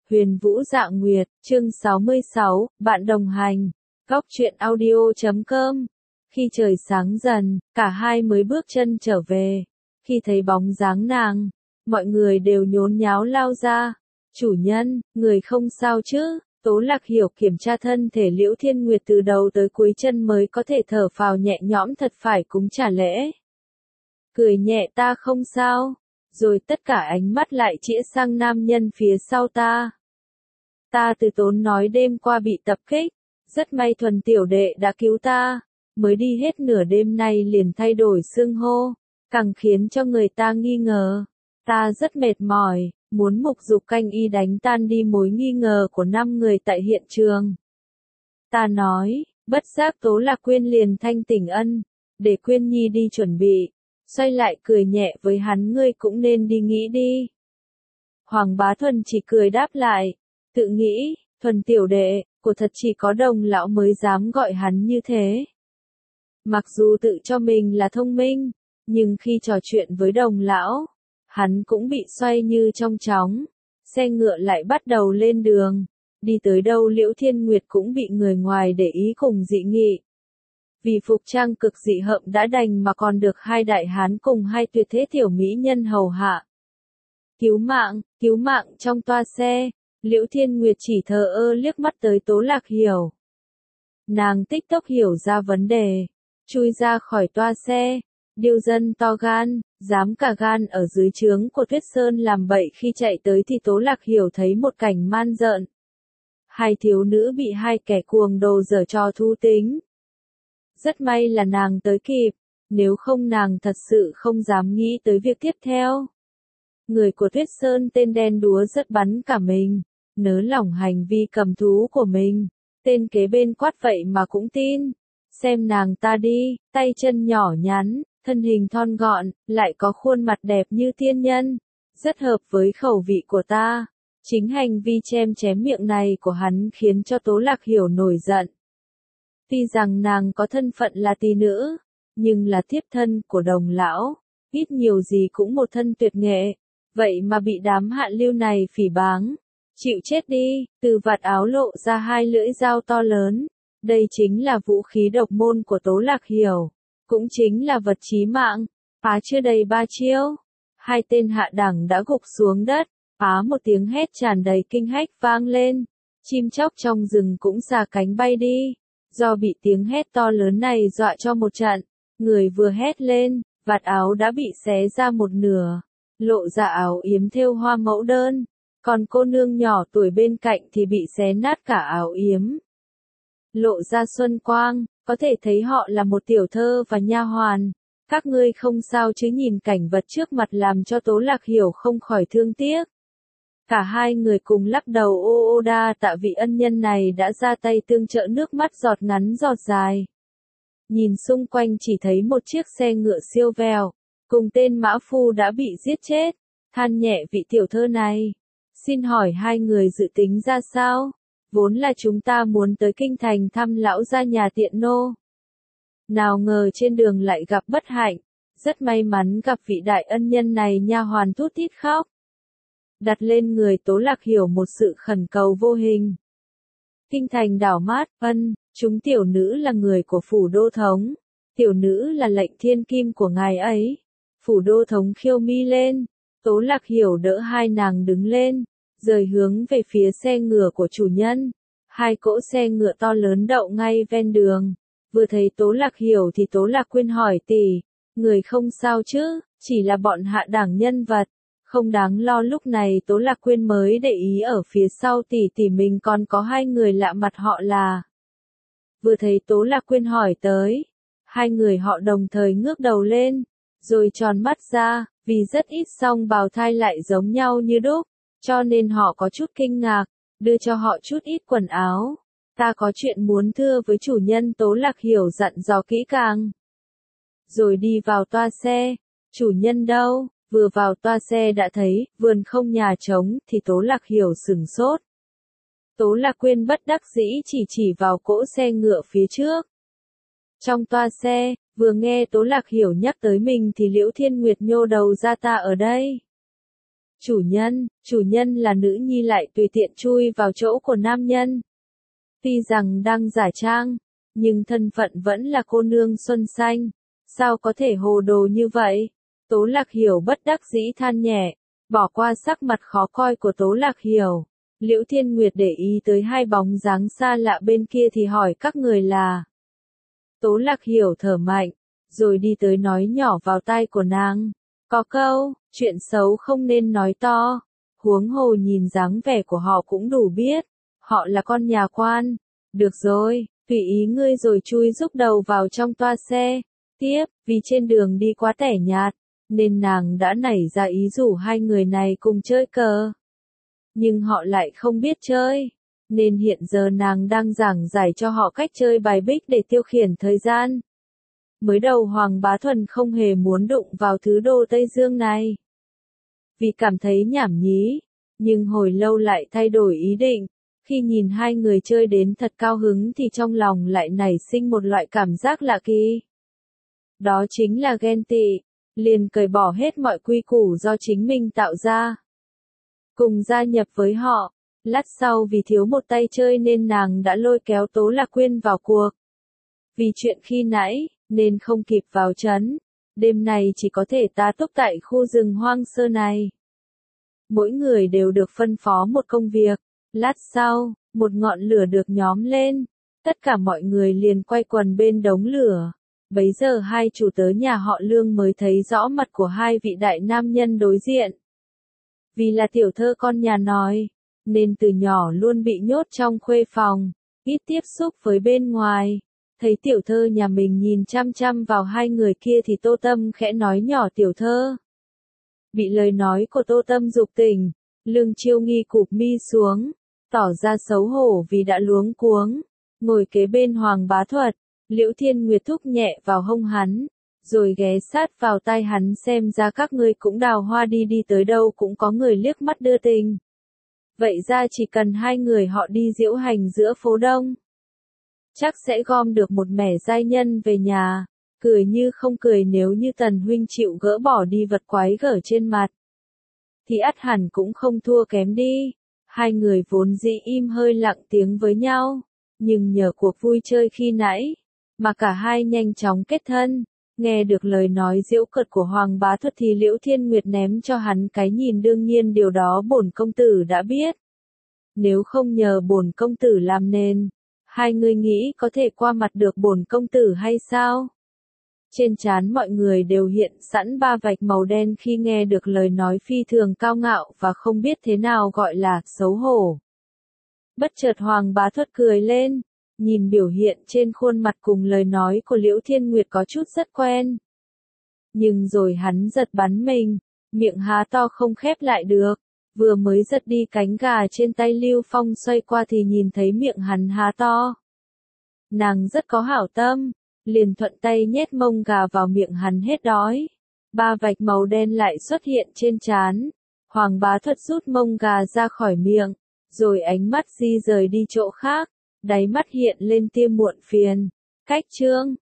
Huyền Vũ Dạ Nguyệt, chương 66, bạn đồng hành. Góc truyện audio.com. Khi trời sáng dần, cả hai mới bước chân trở về. Khi thấy bóng dáng nàng, mọi người đều nhốn nháo lao ra. Chủ nhân, người không sao chứ? Tố Lạc Hiểu kiểm tra thân thể Liễu Thiên Nguyệt từ đầu tới cuối chân mới có thể thở phào nhẹ nhõm, thật phải cúng trả lễ. Cười nhẹ, ta không sao. Rồi tất cả ánh mắt lại chĩa sang nam nhân phía sau ta. Ta từ tốn nói đêm qua bị tập kích, rất may Thuần tiểu đệ đã cứu ta, mới đi hết nửa đêm nay liền thay đổi xưng hô, càng khiến cho người ta nghi ngờ. Ta rất mệt mỏi, muốn Mục Dục Canh Y đánh tan đi mối nghi ngờ của 5 người tại hiện trường. Ta nói, bất giác Tố Lạc Quyên liền thanh tỉnh ân, để Quyên Nhi đi chuẩn bị, xoay lại cười nhẹ với hắn, ngươi cũng nên đi nghĩ đi. Hoàng Bá Thuần chỉ cười đáp lại, tự nghĩ, Thuần tiểu đệ, của thật chỉ có Đồng lão mới dám gọi hắn như thế. Mặc dù tự cho mình là thông minh, nhưng khi trò chuyện với Đồng lão, hắn cũng bị xoay như trong chóng. Xe ngựa lại bắt đầu lên đường, đi tới đâu Liễu Thiên Nguyệt cũng bị người ngoài để ý cùng dị nghị. Vì phục trang cực dị hợm đã đành mà còn được hai đại hán cùng hai tuyệt thế tiểu mỹ nhân hầu hạ. Cứu mạng trong toa xe. Liễu Thiên Nguyệt chỉ thờ ơ liếc mắt tới Tố Lạc Hiểu. Nàng tích tốc hiểu ra vấn đề, chui ra khỏi toa xe. Điêu dân to gan, dám cả gan ở dưới trướng của Tuyết Sơn làm bậy. Khi chạy tới thì Tố Lạc Hiểu thấy một cảnh man rợn. Hai thiếu nữ bị hai kẻ cuồng đồ giở trò thú tính. Rất may là nàng tới kịp, nếu không nàng thật sự không dám nghĩ tới việc tiếp theo. Người của Tuyết Sơn tên đen đúa rất bắn cả mình, nới lỏng hành vi cầm thú của mình. Tên kế bên quát vậy mà cũng tin. Xem nàng ta đi, tay chân nhỏ nhắn, thân hình thon gọn, lại có khuôn mặt đẹp như tiên nhân. Rất hợp với khẩu vị của ta. Chính hành vi chém miệng này của hắn khiến cho Tố Lạc Hiểu nổi giận. Tuy rằng nàng có thân phận là tỷ nữ, nhưng là thiếp thân của Đồng lão, ít nhiều gì cũng một thân tuyệt nghệ. Vậy mà bị đám hạ lưu này phỉ báng. Chịu chết đi. Từ vạt áo lộ ra hai lưỡi dao to lớn. Đây chính là vũ khí độc môn của Tố Lạc Hiểu, cũng chính là vật chí mạng. Phá chưa đầy 3 chiêu, hai tên hạ đẳng đã gục xuống đất. Phá một tiếng hét tràn đầy kinh hách vang lên. Chim chóc trong rừng cũng xà cánh bay đi. Do bị tiếng hét to lớn này dọa cho một trận, người vừa hét lên, vạt áo đã bị xé ra một nửa, lộ ra áo yếm thêu hoa mẫu đơn. Còn cô nương nhỏ tuổi bên cạnh thì bị xé nát cả áo yếm, lộ ra xuân quang, có thể thấy họ là một tiểu thơ và nha hoàn. Các ngươi không sao chứ? Nhìn cảnh vật trước mặt làm cho Tố Lạc Hiểu không khỏi thương tiếc. Cả hai người cùng lắc đầu ô ô đa tạ vị ân nhân này đã ra tay tương trợ, nước mắt giọt ngắn giọt dài. Nhìn xung quanh chỉ thấy một chiếc xe ngựa siêu vẹo, cùng tên mã phu đã bị giết chết, than nhẹ vị tiểu thơ này. Xin hỏi hai người dự tính ra sao? Vốn là chúng ta muốn tới kinh thành thăm lão gia nhà tiện nô. Nào ngờ trên đường lại gặp bất hạnh, rất may mắn gặp vị đại ân nhân này. Nha hoàn thút thít khóc, đặt lên người Tố Lạc Hiểu một sự khẩn cầu vô hình. Kinh thành đảo mát, chúng tiểu nữ là người của phủ đô thống. Tiểu nữ là lệnh thiên kim của ngài ấy. Phủ đô thống khiêu mi lên. Tố Lạc Hiểu đỡ hai nàng đứng lên, rời hướng về phía xe ngựa của chủ nhân. Hai cỗ xe ngựa to lớn đậu ngay ven đường. Vừa thấy Tố Lạc Hiểu thì Tố Lạc Quyên hỏi tỷ, người không sao chứ? Chỉ là bọn hạ đẳng nhân vật, không đáng lo. Lúc này Tố Lạc Quyên mới để ý ở phía sau tỷ mình còn có hai người lạ mặt họ là. Vừa thấy Tố Lạc Quyên hỏi tới, hai người họ đồng thời ngước đầu lên, rồi tròn mắt ra, vì rất ít song bào thai lại giống nhau như đúc, cho nên họ có chút kinh ngạc, đưa cho họ chút ít quần áo. Ta có chuyện muốn thưa với chủ nhân. Tố Lạc Hiểu dặn dò kỹ càng, rồi đi vào toa xe. Chủ nhân đâu? Vừa vào toa xe đã thấy vườn không nhà trống thì Tố Lạc Hiểu sửng sốt. Tố Lạc Quyên bất đắc dĩ chỉ vào cỗ xe ngựa phía trước. Trong toa xe, vừa nghe Tố Lạc Hiểu nhắc tới mình thì Liễu Thiên Nguyệt nhô đầu ra, ta ở đây. Chủ nhân là nữ nhi lại tùy tiện chui vào chỗ của nam nhân. Tuy rằng đang giả trang, nhưng thân phận vẫn là cô nương xuân xanh, sao có thể hồ đồ như vậy? Tố Lạc Hiểu bất đắc dĩ than nhẹ, bỏ qua sắc mặt khó coi của Tố Lạc Hiểu. Liễu Thiên Nguyệt để ý tới hai bóng dáng xa lạ bên kia thì hỏi các người là. Tố Lạc Hiểu thở mạnh, rồi đi tới nói nhỏ vào tai của nàng. Có câu, chuyện xấu không nên nói to, huống hồ nhìn dáng vẻ của họ cũng đủ biết, họ là con nhà quan. Được rồi, tùy ý ngươi rồi chui rúc đầu vào trong toa xe. Tiếp, vì trên đường đi quá tẻ nhạt, nên nàng đã nảy ra ý rủ hai người này cùng chơi cờ. Nhưng họ lại không biết chơi, nên hiện giờ nàng đang giảng giải cho họ cách chơi bài bích để tiêu khiển thời gian. Mới đầu Hoàng Bá Thuần không hề muốn đụng vào thứ đồ Tây Dương này, vì cảm thấy nhảm nhí, nhưng hồi lâu lại thay đổi ý định. Khi nhìn hai người chơi đến thật cao hứng thì trong lòng lại nảy sinh một loại cảm giác lạ kỳ. Đó chính là ghen tị, liền cởi bỏ hết mọi quy củ do chính mình tạo ra. Cùng gia nhập với họ, lát sau vì thiếu một tay chơi nên nàng đã lôi kéo Tố Lạc Quyên vào cuộc. Vì chuyện khi nãy, nên không kịp vào trấn, đêm này chỉ có thể tá túc tại khu rừng hoang sơ này. Mỗi người đều được phân phó một công việc. Lát sau, một ngọn lửa được nhóm lên, tất cả mọi người liền quay quần bên đống lửa. Bấy giờ hai chủ tớ nhà họ Lương mới thấy rõ mặt của hai vị đại nam nhân đối diện. Vì là tiểu thơ con nhà nói, nên từ nhỏ luôn bị nhốt trong khuê phòng, ít tiếp xúc với bên ngoài. Thấy tiểu thơ nhà mình nhìn chăm chăm vào hai người kia thì Tô Tâm khẽ nói nhỏ tiểu thơ. Bị lời nói của Tô Tâm giục tỉnh, Lương Chiêu Nghi cụp mi xuống, tỏ ra xấu hổ vì đã luống cuống, ngồi kế bên Hoàng Bá Thuật. Liễu Thiên Nguyệt thúc nhẹ vào hông hắn, rồi ghé sát vào tai hắn xem ra các ngươi cũng đào hoa đi tới đâu cũng có người liếc mắt đưa tình. Vậy ra chỉ cần hai người họ đi diễu hành giữa phố đông, chắc sẽ gom được một mẻ giai nhân về nhà, cười như không cười nếu như Tần huynh chịu gỡ bỏ đi vật quái gở trên mặt. Thì ắt hẳn cũng không thua kém đi. Hai người vốn dĩ im hơi lặng tiếng với nhau, nhưng nhờ cuộc vui chơi khi nãy, mà cả hai nhanh chóng kết thân. Nghe được lời nói giễu cợt của Hoàng Bá Thuật thì Liễu Thiên Nguyệt ném cho hắn cái nhìn đương nhiên điều đó bổn công tử đã biết. Nếu không nhờ bổn công tử làm nên, hai người nghĩ có thể qua mặt được bổn công tử hay sao? Trên trán mọi người đều hiện sẵn ba vạch màu đen khi nghe được lời nói phi thường cao ngạo và không biết thế nào gọi là xấu hổ. Bất chợt Hoàng Bá Thuật cười lên, nhìn biểu hiện trên khuôn mặt cùng lời nói của Liễu Thiên Nguyệt có chút rất quen. Nhưng rồi hắn giật bắn mình, miệng há to không khép lại được, vừa mới giật đi cánh gà trên tay Lưu Phong xoay qua thì nhìn thấy miệng hắn há to. Nàng rất có hảo tâm, liền thuận tay nhét mông gà vào miệng hắn hết đói. Ba vạch màu đen lại xuất hiện trên trán. Hoàng Bá Thuật rút mông gà ra khỏi miệng, rồi ánh mắt di rời đi chỗ khác, đáy mắt hiện lên tia muộn phiền. Cách chương